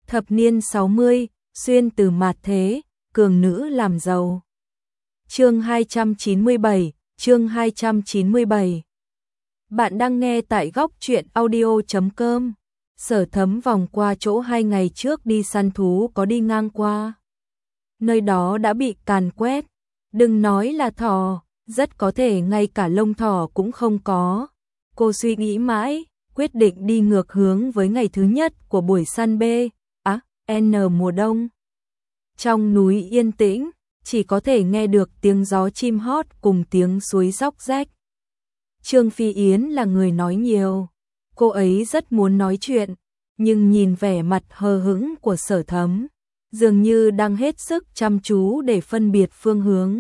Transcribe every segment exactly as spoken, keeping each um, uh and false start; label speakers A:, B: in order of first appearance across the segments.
A: Thập niên sáu mươi, xuyên từ mạt thế, cường nữ làm giàu. Chương hai trăm chín mươi bảy, chương hai trăm chín mươi bảy. Bạn đang nghe tại góc truyện audio chấm com. Sở Thấm vòng qua chỗ hai ngày trước đi săn thú có đi ngang qua. Nơi đó đã bị càn quét, đừng nói là thỏ, rất có thể ngay cả lông thỏ cũng không có. Cô suy nghĩ mãi, quyết định đi ngược hướng với ngày thứ nhất của buổi săn B, á, N mùa đông. Trong núi yên tĩnh, chỉ có thể nghe được tiếng gió chim hót cùng tiếng suối róc rách. Trương Phi Yến là người nói nhiều, cô ấy rất muốn nói chuyện, nhưng nhìn vẻ mặt hờ hững của Sở Thấm, dường như đang hết sức chăm chú để phân biệt phương hướng.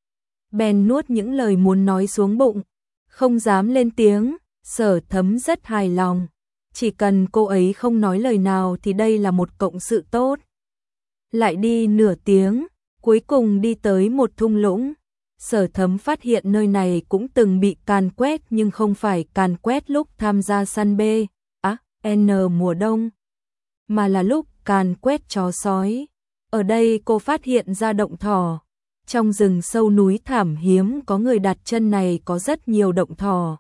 A: Bèn nuốt những lời muốn nói xuống bụng, không dám lên tiếng. Sở Thấm rất hài lòng, chỉ cần cô ấy không nói lời nào thì đây là một cộng sự tốt. Lại đi nửa tiếng, cuối cùng đi tới một thung lũng. Sở Thấm phát hiện nơi này cũng từng bị càn quét nhưng không phải càn quét lúc tham gia săn B, á, N mùa đông, mà là lúc càn quét chó sói. Ở đây cô phát hiện ra động thỏ. Trong rừng sâu núi thảm hiếm có người đặt chân này có rất nhiều động thỏ.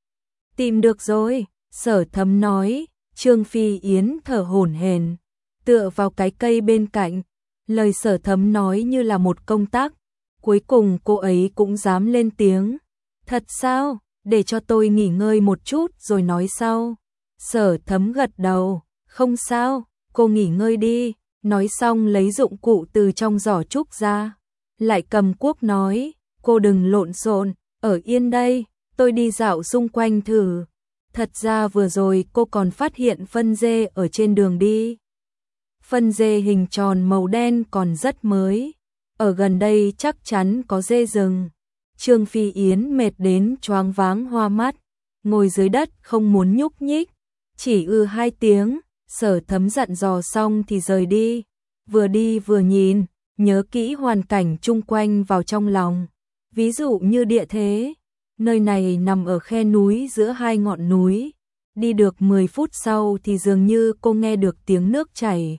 A: Tìm được rồi, Sở Thấm nói. Trương Phi Yến thở hổn hển, tựa vào cái cây bên cạnh. Lời Sở Thấm nói như là một công tắc. Cuối cùng cô ấy cũng dám lên tiếng. Thật sao, để cho tôi nghỉ ngơi một chút rồi nói sau. Sở Thấm gật đầu, không sao, cô nghỉ ngơi đi. Nói xong lấy dụng cụ từ trong giỏ trúc ra. Lại cầm cuốc nói, cô đừng lộn xộn, ở yên đây. Tôi đi dạo xung quanh thử. Thật ra vừa rồi cô còn phát hiện phân dê ở trên đường đi. Phân dê hình tròn màu đen còn rất mới. Ở gần đây chắc chắn có dê rừng. Trương Phi Yến mệt đến choáng váng hoa mắt, ngồi dưới đất không muốn nhúc nhích. Chỉ ư hai tiếng, Sở Thấm dặn dò xong thì rời đi. Vừa đi vừa nhìn, nhớ kỹ hoàn cảnh chung quanh vào trong lòng. Ví dụ như địa thế. Nơi này nằm ở khe núi giữa hai ngọn núi. Đi được mười phút sau thì dường như cô nghe được tiếng nước chảy.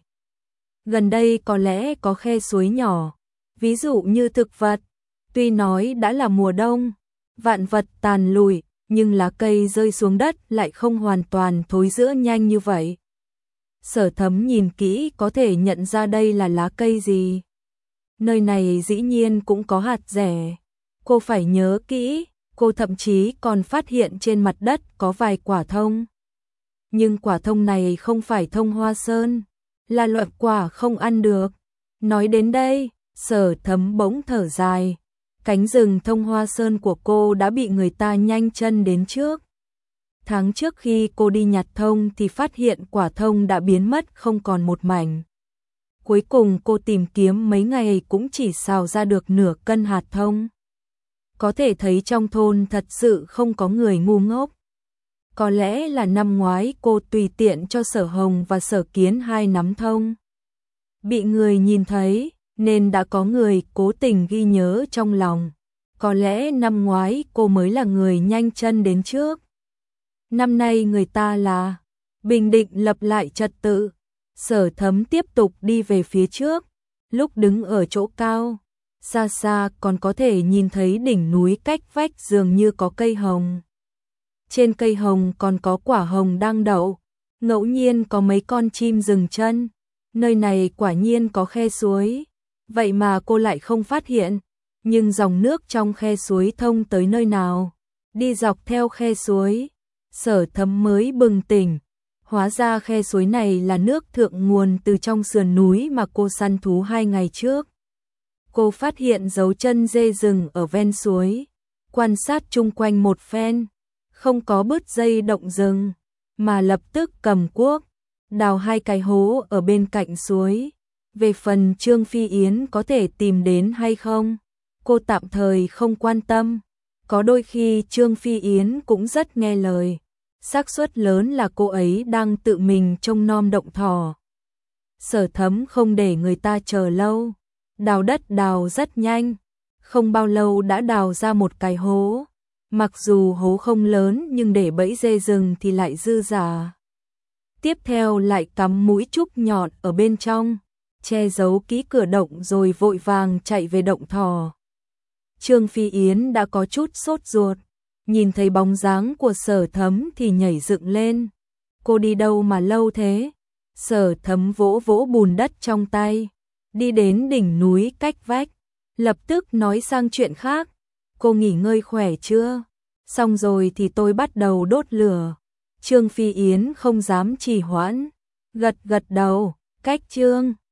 A: Gần đây có lẽ có khe suối nhỏ. Ví dụ như thực vật. Tuy nói đã là mùa đông, vạn vật tàn lụi, nhưng lá cây rơi xuống đất lại không hoàn toàn thối rữa nhanh như vậy. Sở Thấm nhìn kỹ có thể nhận ra đây là lá cây gì. Nơi này dĩ nhiên cũng có hạt rẻ. Cô phải nhớ kỹ. Cô thậm chí còn phát hiện trên mặt đất có vài quả thông. Nhưng quả thông này không phải thông hoa sơn, là loại quả không ăn được. Nói đến đây, Sở Thấm bỗng thở dài. Cánh rừng thông hoa sơn của cô đã bị người ta nhanh chân đến trước. Tháng trước khi cô đi nhặt thông thì phát hiện quả thông đã biến mất không còn một mảnh. Cuối cùng cô tìm kiếm mấy ngày cũng chỉ xào ra được nửa cân hạt thông. Có thể thấy trong thôn thật sự không có người ngu ngốc. Có lẽ là năm ngoái cô tùy tiện cho Sở Hồng và Sở Kiến hai nắm thông. Bị người nhìn thấy, nên đã có người cố tình ghi nhớ trong lòng. Có lẽ năm ngoái cô mới là người nhanh chân đến trước. Năm nay người ta là bình định lập lại trật tự. Sở Thấm tiếp tục đi về phía trước. Lúc đứng ở chỗ cao, xa xa còn có thể nhìn thấy đỉnh núi cách vách dường như có cây hồng. Trên cây hồng còn có quả hồng đang đậu. Ngẫu nhiên có mấy con chim dừng chân. Nơi này quả nhiên có khe suối. Vậy mà cô lại không phát hiện. Nhưng dòng nước trong khe suối thông tới nơi nào? Đi dọc theo khe suối. Sở Thấm mới bừng tỉnh. Hóa ra khe suối này là nước thượng nguồn từ trong sườn núi mà cô săn thú hai ngày trước. Cô phát hiện dấu chân dê rừng ở ven suối. Quan sát chung quanh một phen. Không có bứt dây động rừng. Mà lập tức cầm cuốc. Đào hai cái hố ở bên cạnh suối. Về phần Trương Phi Yến có thể tìm đến hay không, cô tạm thời không quan tâm. Có đôi khi Trương Phi Yến cũng rất nghe lời. Xác suất lớn là cô ấy đang tự mình trông nom động thỏ. Sở Thấm không để người ta chờ lâu. Đào đất đào rất nhanh. Không bao lâu đã đào ra một cái hố. Mặc dù hố không lớn nhưng để bẫy dê rừng thì lại dư dả. tiếp theo lại cắm mũi trúc nhọn ở bên trong, che giấu kỹ cửa động rồi vội vàng chạy về động thò. Trương Phi Yến đã có chút sốt ruột, nhìn thấy bóng dáng của Sở Thấm thì nhảy dựng lên. Cô đi đâu mà lâu thế? Sở Thấm vỗ vỗ bùn đất trong tay, đi đến đỉnh núi cách vách, lập tức nói sang chuyện khác. Cô nghỉ ngơi khỏe chưa? Xong rồi thì tôi bắt đầu đốt lửa. Trương Phi Yến không dám trì hoãn, gật gật đầu, cách Trương